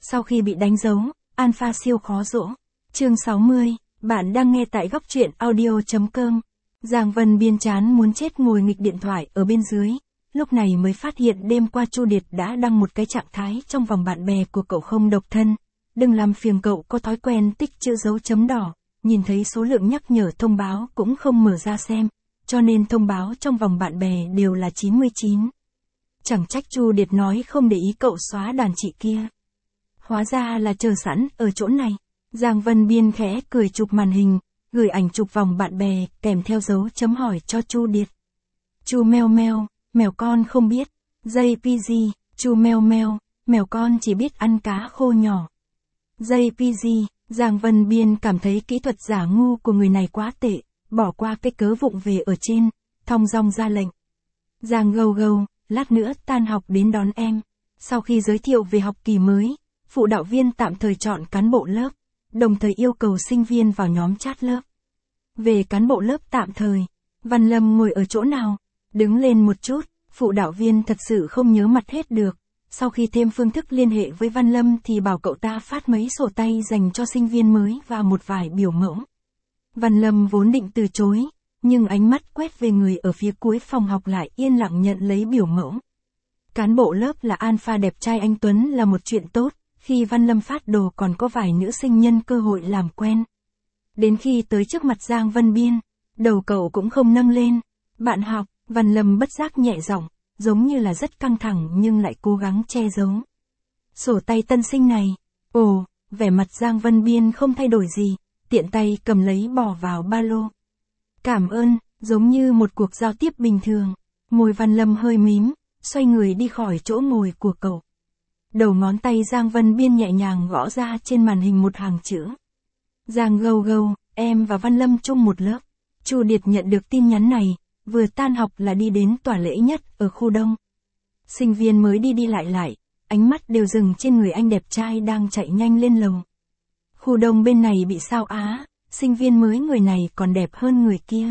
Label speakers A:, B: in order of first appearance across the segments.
A: Sau khi bị đánh dấu, Alpha siêu khó dỗ. Chương 60, bạn đang nghe tại góc truyện audio.com. Giang Vân Biên chán muốn chết ngồi nghịch điện thoại ở bên dưới. Lúc này mới phát hiện đêm qua Chu Điệt đã đăng một cái trạng thái trong vòng bạn bè của cậu không độc thân. Đừng làm phiền cậu có thói quen tích chữ dấu chấm đỏ, nhìn thấy số lượng nhắc nhở thông báo cũng không mở ra xem, cho nên thông báo trong vòng bạn bè đều là 99. Chẳng trách Chu Điệt nói không để ý cậu xóa đàn chị kia. Hóa ra là chờ sẵn ở chỗ này. Giang Vân Biên khẽ cười chụp màn hình, gửi ảnh chụp vòng bạn bè kèm theo dấu chấm hỏi cho Chu Điệt. Chu meo meo, mèo con không biết. JPG, Chu meo meo, mèo con chỉ biết ăn cá khô nhỏ. JPG, Giang Vân Biên cảm thấy kỹ thuật giả ngu của người này quá tệ, bỏ qua cái cớ vụng về ở trên, thong dong ra lệnh. Giang gâu gâu, lát nữa tan học đến đón em. Sau khi giới thiệu về học kỳ mới, phụ đạo viên tạm thời chọn cán bộ lớp, đồng thời yêu cầu sinh viên vào nhóm chat lớp. Về cán bộ lớp tạm thời, Văn Lâm ngồi ở chỗ nào? Đứng lên một chút, phụ đạo viên thật sự không nhớ mặt hết được. Sau khi thêm phương thức liên hệ với Văn Lâm thì bảo cậu ta phát mấy sổ tay dành cho sinh viên mới và một vài biểu mẫu. Văn Lâm vốn định từ chối, nhưng ánh mắt quét về người ở phía cuối phòng học lại yên lặng nhận lấy biểu mẫu. Cán bộ lớp là Alpha đẹp trai anh Tuấn là một chuyện tốt, khi Văn Lâm phát đồ còn có vài nữ sinh nhân cơ hội làm quen. Đến khi tới trước mặt Giang Vân Biên, đầu cậu cũng không nâng lên. Bạn học, Văn Lâm bất giác nhẹ giọng, giống như là rất căng thẳng nhưng lại cố gắng che giấu. Sổ tay tân sinh này. Ồ, vẻ mặt Giang Vân Biên không thay đổi gì, tiện tay cầm lấy bỏ vào ba lô. Cảm ơn, giống như một cuộc giao tiếp bình thường. Môi Văn Lâm hơi mím, xoay người đi khỏi chỗ ngồi của cậu. Đầu ngón tay Giang Vân Biên nhẹ nhàng gõ ra trên màn hình một hàng chữ. Giang gâu gâu, em và Văn Lâm chung một lớp. Chu Điệt nhận được tin nhắn này, vừa tan học là đi đến tòa lễ nhất ở khu đông. Sinh viên mới đi lại, ánh mắt đều dừng trên người anh đẹp trai đang chạy nhanh lên lầu. Khu đông bên này bị sao á, sinh viên mới người này còn đẹp hơn người kia.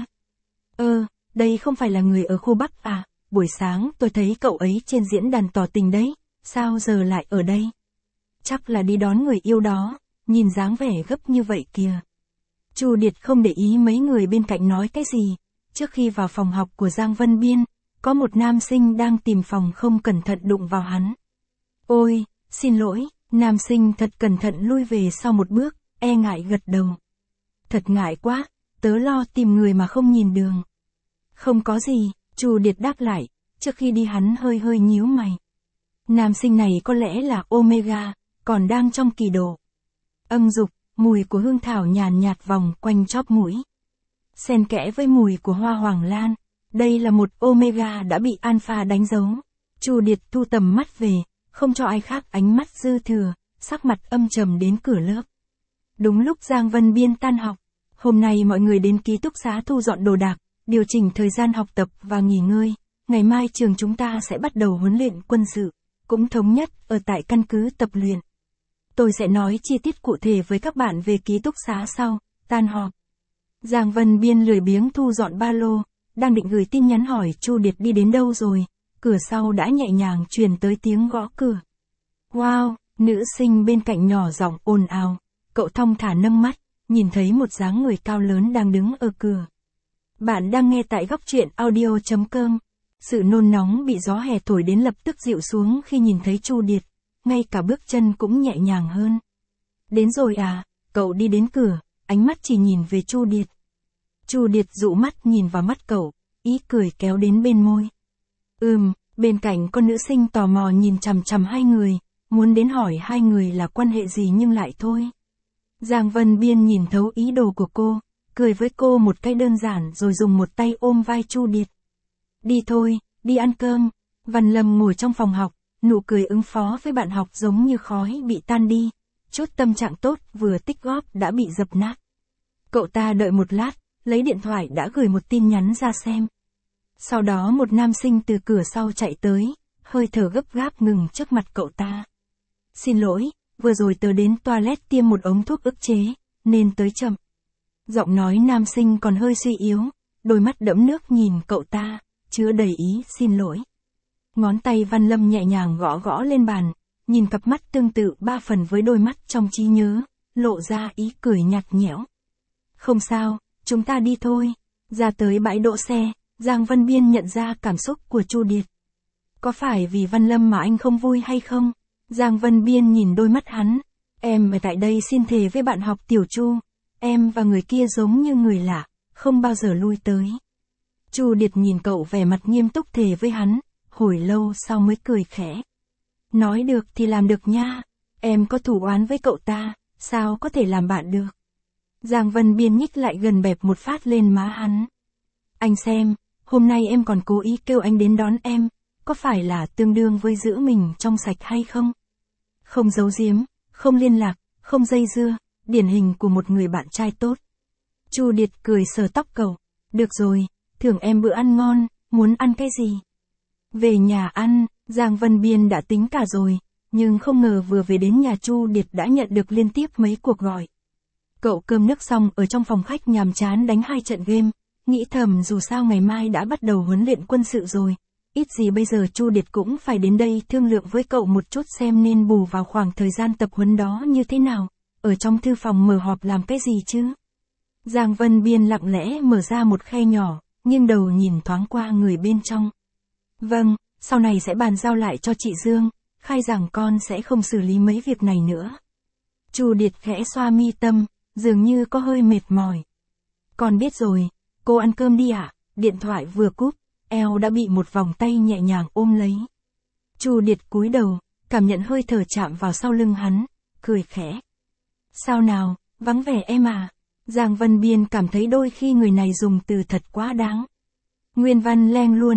A: Đây không phải là người ở khu Bắc à, buổi sáng tôi thấy cậu ấy trên diễn đàn tỏ tình đấy, sao giờ lại ở đây? Chắc là đi đón người yêu đó, nhìn dáng vẻ gấp như vậy kìa. Chu Điệt không để ý mấy người bên cạnh nói cái gì. Trước khi vào phòng học của Giang Vân Biên, có một nam sinh đang tìm phòng không cẩn thận đụng vào hắn. Ôi, xin lỗi, nam sinh thật cẩn thận lui về sau một bước, e ngại gật đầu. Thật ngại quá, tớ lo tìm người mà không nhìn đường. Không có gì, Chu Điệt đáp lại, trước khi đi hắn hơi nhíu mày. Nam sinh này có lẽ là Omega, còn đang trong kỳ độ. Âng dục, mùi của hương thảo nhàn nhạt vòng quanh chóp mũi. Xen kẽ với mùi của hoa hoàng lan, đây là một Omega đã bị Alpha đánh dấu. Chu Điệt thu tầm mắt về, không cho ai khác ánh mắt dư thừa, sắc mặt âm trầm đến cửa lớp. Đúng lúc Giang Vân Biên tan học, hôm nay mọi người đến ký túc xá thu dọn đồ đạc, điều chỉnh thời gian học tập và nghỉ ngơi. Ngày mai trường chúng ta sẽ bắt đầu huấn luyện quân sự, cũng thống nhất ở tại căn cứ tập luyện. Tôi sẽ nói chi tiết cụ thể với các bạn về ký túc xá sau, tan họp. Giang Vân Biên lười biếng thu dọn ba lô, đang định gửi tin nhắn hỏi Chu Điệt đi đến đâu rồi, cửa sau đã nhẹ nhàng truyền tới tiếng gõ cửa. Wow, nữ sinh bên cạnh nhỏ giọng ồn ào, cậu thong thả nâng mắt, nhìn thấy một dáng người cao lớn đang đứng ở cửa. Bạn đang nghe tại góc truyện audio.com. Sự nôn nóng bị gió hè thổi đến lập tức dịu xuống khi nhìn thấy Chu Điệt, ngay cả bước chân cũng nhẹ nhàng hơn. Đến rồi à, cậu đi đến cửa, ánh mắt chỉ nhìn về Chu Điệt. Chu Điệt dụ mắt nhìn vào mắt cậu, ý cười kéo đến bên môi. Bên cạnh con nữ sinh tò mò nhìn chằm chằm hai người, muốn đến hỏi hai người là quan hệ gì nhưng lại thôi. Giang Vân Biên nhìn thấu ý đồ của cô, cười với cô một cách đơn giản rồi dùng một tay ôm vai Chu Điệt. Đi thôi, đi ăn cơm. Văn Lâm ngồi trong phòng học, nụ cười ứng phó với bạn học giống như khói bị tan đi, chút tâm trạng tốt vừa tích góp đã bị dập nát. Cậu ta đợi một lát, lấy điện thoại đã gửi một tin nhắn ra xem. Sau đó một nam sinh từ cửa sau chạy tới, hơi thở gấp gáp ngừng trước mặt cậu ta. Xin lỗi, vừa rồi tớ đến toilet tiêm một ống thuốc ức chế, nên tới chậm. Giọng nói nam sinh còn hơi suy yếu, đôi mắt đẫm nước nhìn cậu ta, chứa đầy ý xin lỗi. Ngón tay Văn Lâm nhẹ nhàng gõ gõ lên bàn, nhìn cặp mắt tương tự 3 phần với đôi mắt trong trí nhớ, lộ ra ý cười nhạt nhẽo. Không sao, chúng ta đi thôi. Ra tới bãi đỗ xe, Giang Vân Biên nhận ra cảm xúc của Chu Điệt. Có phải vì Văn Lâm mà anh không vui hay không? Giang Vân Biên nhìn đôi mắt hắn. Em ở tại đây xin thề với bạn học Tiểu Chu. Em và người kia giống như người lạ, không bao giờ lui tới. Chu Điệt nhìn cậu vẻ mặt nghiêm túc thề với hắn, hồi lâu sau mới cười khẽ. Nói được thì làm được nha. Em có thù oán với cậu ta, sao có thể làm bạn được? Giang Vân Biên nhích lại gần bẹp một phát lên má hắn. Anh xem, hôm nay em còn cố ý kêu anh đến đón em, có phải là tương đương với giữ mình trong sạch hay không? Không giấu giếm, không liên lạc, không dây dưa, điển hình của một người bạn trai tốt. Chu Điệt cười sờ tóc cậu. Được rồi, thưởng em bữa ăn ngon, muốn ăn cái gì? Về nhà ăn, Giang Vân Biên đã tính cả rồi, nhưng không ngờ vừa về đến nhà Chu Điệt đã nhận được liên tiếp mấy cuộc gọi. Cậu cơm nước xong ở trong phòng khách nhàm chán đánh 2 trận game, nghĩ thầm dù sao ngày mai đã bắt đầu huấn luyện quân sự rồi. Ít gì bây giờ Chu Điệt cũng phải đến đây thương lượng với cậu một chút xem nên bù vào khoảng thời gian tập huấn đó như thế nào, ở trong thư phòng mở họp làm cái gì chứ. Giang Vân Biên lặng lẽ mở ra một khe nhỏ, nghiêng đầu nhìn thoáng qua người bên trong. Vâng, sau này sẽ bàn giao lại cho chị Dương, khai rằng con sẽ không xử lý mấy việc này nữa. Chu Điệt khẽ xoa mi tâm, dường như có hơi mệt mỏi. Con biết rồi, cô ăn cơm đi ạ. Điện thoại vừa cúp, eo đã bị một vòng tay nhẹ nhàng ôm lấy. Chu Điệt cúi đầu, cảm nhận hơi thở chạm vào sau lưng hắn, cười khẽ. Sao nào, vắng vẻ em à? Giang Vân Biên cảm thấy đôi khi người này dùng từ thật quá đáng. Nguyên văn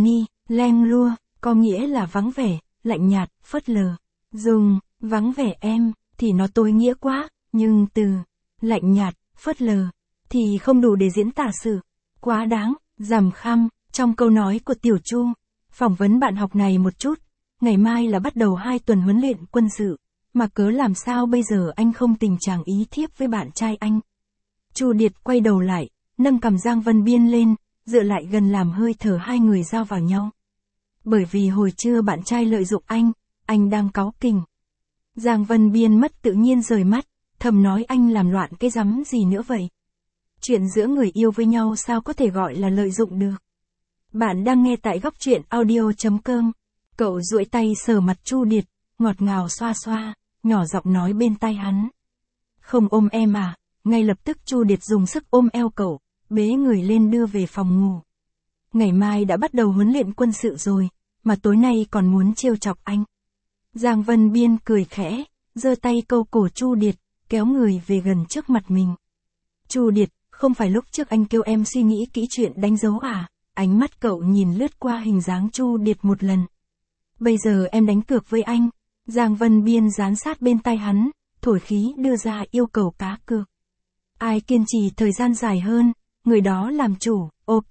A: leng lua, có nghĩa là vắng vẻ, lạnh nhạt, phớt lờ. Dùng vắng vẻ em thì nó tối nghĩa quá, nhưng từ lạnh nhạt, phớt lờ thì không đủ để diễn tả sự quá đáng, giằm khăm trong câu nói của Tiểu Chu. Phỏng vấn bạn học này một chút, ngày mai là bắt đầu 2 tuần huấn luyện quân sự, mà cớ làm sao bây giờ anh không tình trạng ý thiếp với bạn trai anh. Chu Điệt quay đầu lại, nâng cằm Giang Vân Biên lên, dựa lại gần làm hơi thở hai người giao vào nhau. Bởi vì hồi trưa bạn trai lợi dụng anh đang cáu kỉnh. Giang Vân Biên mất tự nhiên rời mắt, thầm nói anh làm loạn cái rắm gì nữa vậy. Chuyện giữa người yêu với nhau sao có thể gọi là lợi dụng được. Bạn đang nghe tại góc truyện audio.com. Cậu duỗi tay sờ mặt Chu Điệt, ngọt ngào xoa xoa, nhỏ giọng nói bên tai hắn. Không ôm em à? Ngay lập tức Chu Điệt dùng sức ôm eo cậu, bế người lên đưa về phòng ngủ. Ngày mai đã bắt đầu huấn luyện quân sự rồi, mà tối nay còn muốn trêu chọc anh. Giang Vân Biên cười khẽ, giơ tay câu cổ Chu Điệt, kéo người về gần trước mặt mình. Chu Điệt, không phải lúc trước anh kêu em suy nghĩ kỹ chuyện đánh dấu à? Ánh mắt cậu nhìn lướt qua hình dáng Chu Điệt một lần. Bây giờ em đánh cược với anh. Giang Vân Biên dán sát bên tai hắn, thổi khí đưa ra yêu cầu cá cược. Ai kiên trì thời gian dài hơn, người đó làm chủ, ok.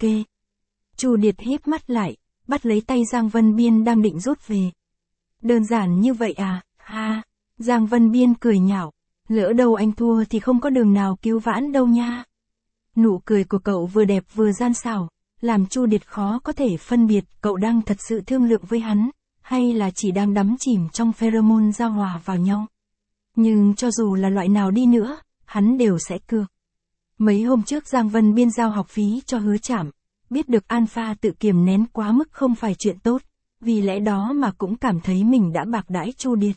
A: Chu Điệt híp mắt lại, bắt lấy tay Giang Vân Biên đang định rút về. Đơn giản như vậy à, ha. Giang Vân Biên cười nhạo, lỡ đâu anh thua thì không có đường nào cứu vãn đâu nha. Nụ cười của cậu vừa đẹp vừa gian xảo, làm Chu Điệt khó có thể phân biệt cậu đang thật sự thương lượng với hắn, hay là chỉ đang đắm chìm trong pheromone giao hòa vào nhau. Nhưng cho dù là loại nào đi nữa, hắn đều sẽ cược. Mấy hôm trước Giang Vân Biên giao học phí cho Hứa Trảm, biết được Alpha tự kiềm nén quá mức không phải chuyện tốt, vì lẽ đó mà cũng cảm thấy mình đã bạc đãi Chu Điệt.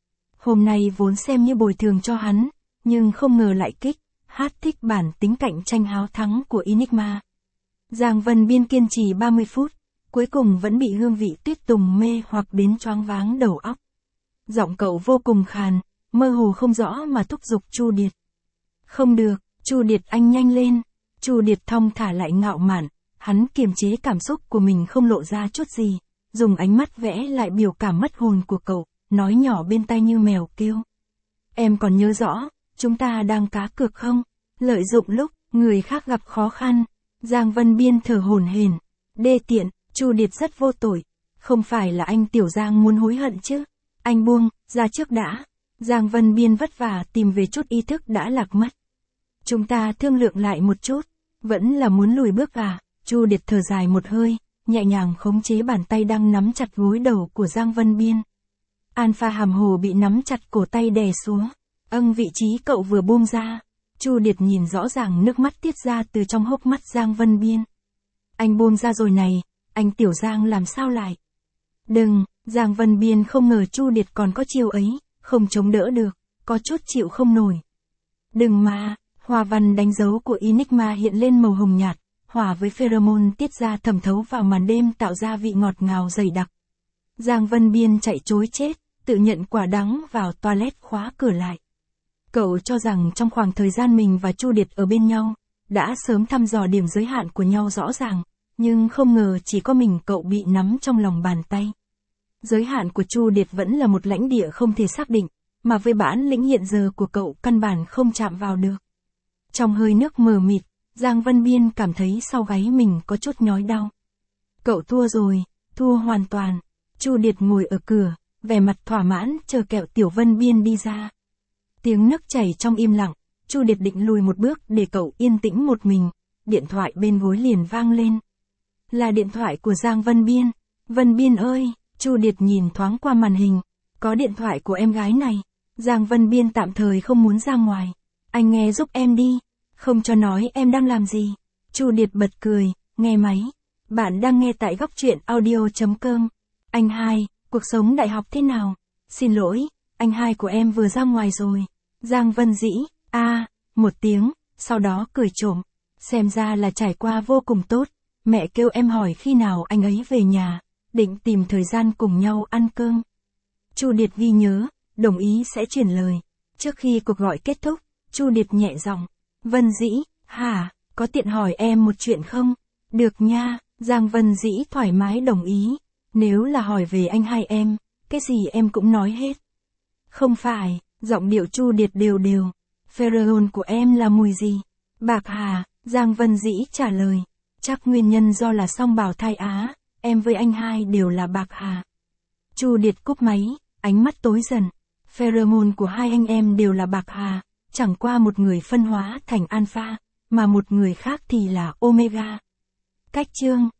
A: Hôm nay vốn xem như bồi thường cho hắn, nhưng không ngờ lại thích bản tính cạnh tranh háo thắng của Enigma. Giang Vân Biên kiên trì 30 phút, cuối cùng vẫn bị hương vị Tuyết Tùng mê hoặc đến choáng váng đầu óc. Giọng cậu vô cùng khàn, mơ hồ không rõ mà thúc giục Chu Điệt. Không được, Chu Điệt anh nhanh lên. Chu Điệt thong thả lại ngạo mạn, hắn kiềm chế cảm xúc của mình không lộ ra chút gì, dùng ánh mắt vẽ lại biểu cảm mất hồn của cậu, nói nhỏ bên tai như mèo kêu. Em còn nhớ rõ, chúng ta đang cá cược không? Lợi dụng lúc người khác gặp khó khăn. Giang Vân Biên thở hổn hển, đê tiện. Chu Điệt rất vô tội, không phải là anh Tiểu Giang muốn hối hận chứ? Anh buông ra trước đã. Giang Vân Biên vất vả tìm về chút ý thức đã lạc mất. Chúng ta thương lượng lại một chút, vẫn là muốn lùi bước à? Chu Điệt thở dài một hơi, nhẹ nhàng khống chế bàn tay đang nắm chặt gối đầu của Giang Vân Biên. Alpha hàm hồ bị nắm chặt cổ tay đè xuống. Vị trí cậu vừa buông ra. Chu Điệt nhìn rõ ràng nước mắt tiết ra từ trong hốc mắt Giang Vân Biên. Anh buông ra rồi này, anh Tiểu Giang làm sao lại? Đừng, Giang Vân Biên không ngờ Chu Điệt còn có chiêu ấy, không chống đỡ được, có chút chịu không nổi. Đừng mà, hoa văn đánh dấu của Enigma hiện lên màu hồng nhạt, hòa với pheromone tiết ra thẩm thấu vào màn đêm tạo ra vị ngọt ngào dày đặc. Giang Vân Biên chạy trối chết, tự nhận quả đắng vào toilet khóa cửa lại. Cậu cho rằng trong khoảng thời gian mình và Chu Điệt ở bên nhau, đã sớm thăm dò điểm giới hạn của nhau rõ ràng, nhưng không ngờ chỉ có mình cậu bị nắm trong lòng bàn tay. Giới hạn của Chu Điệt vẫn là một lãnh địa không thể xác định, mà với bản lĩnh hiện giờ của cậu căn bản không chạm vào được. Trong hơi nước mờ mịt, Giang Vân Biên cảm thấy sau gáy mình có chút nhói đau. Cậu thua rồi, thua hoàn toàn. Chu Điệt ngồi ở cửa, vẻ mặt thỏa mãn chờ kẹo Tiểu Vân Biên đi ra. Tiếng nước chảy trong im lặng, Chu Điệt định lùi một bước để cậu yên tĩnh một mình, điện thoại bên gối liền vang lên. Là điện thoại của Giang Vân Biên. Vân Biên ơi, Chu Điệt nhìn thoáng qua màn hình, có điện thoại của em gái này. Giang Vân Biên tạm thời không muốn ra ngoài. Anh nghe giúp em đi, không cho nói em đang làm gì. Chu Điệt bật cười, nghe máy. Bạn đang nghe tại góc truyện audio.com. Anh hai, cuộc sống đại học thế nào? Xin lỗi, anh hai của em vừa ra ngoài rồi. Giang Vân Dĩ, một tiếng, sau đó cười trộm. Xem ra là trải qua vô cùng tốt. Mẹ kêu em hỏi khi nào anh ấy về nhà, định tìm thời gian cùng nhau ăn cơm. Chu Điệt ghi nhớ, đồng ý sẽ chuyển lời. Trước khi cuộc gọi kết thúc, Chu Điệt nhẹ giọng. Vân Dĩ, hả, có tiện hỏi em một chuyện không? Được nha, Giang Vân Dĩ thoải mái đồng ý. Nếu là hỏi về anh hai em, cái gì em cũng nói hết. Không phải, giọng điệu Chu Điệt đều đều. Pheromone của em là mùi gì? Bạc hà, Giang Vân Dĩ trả lời. Chắc nguyên nhân do là song bào thai á, em với anh hai đều là bạc hà. Chu Điệt cúp máy, ánh mắt tối dần. Pheromone của hai anh em đều là bạc hà, chẳng qua một người phân hóa thành alpha, mà một người khác thì là omega. Cách chương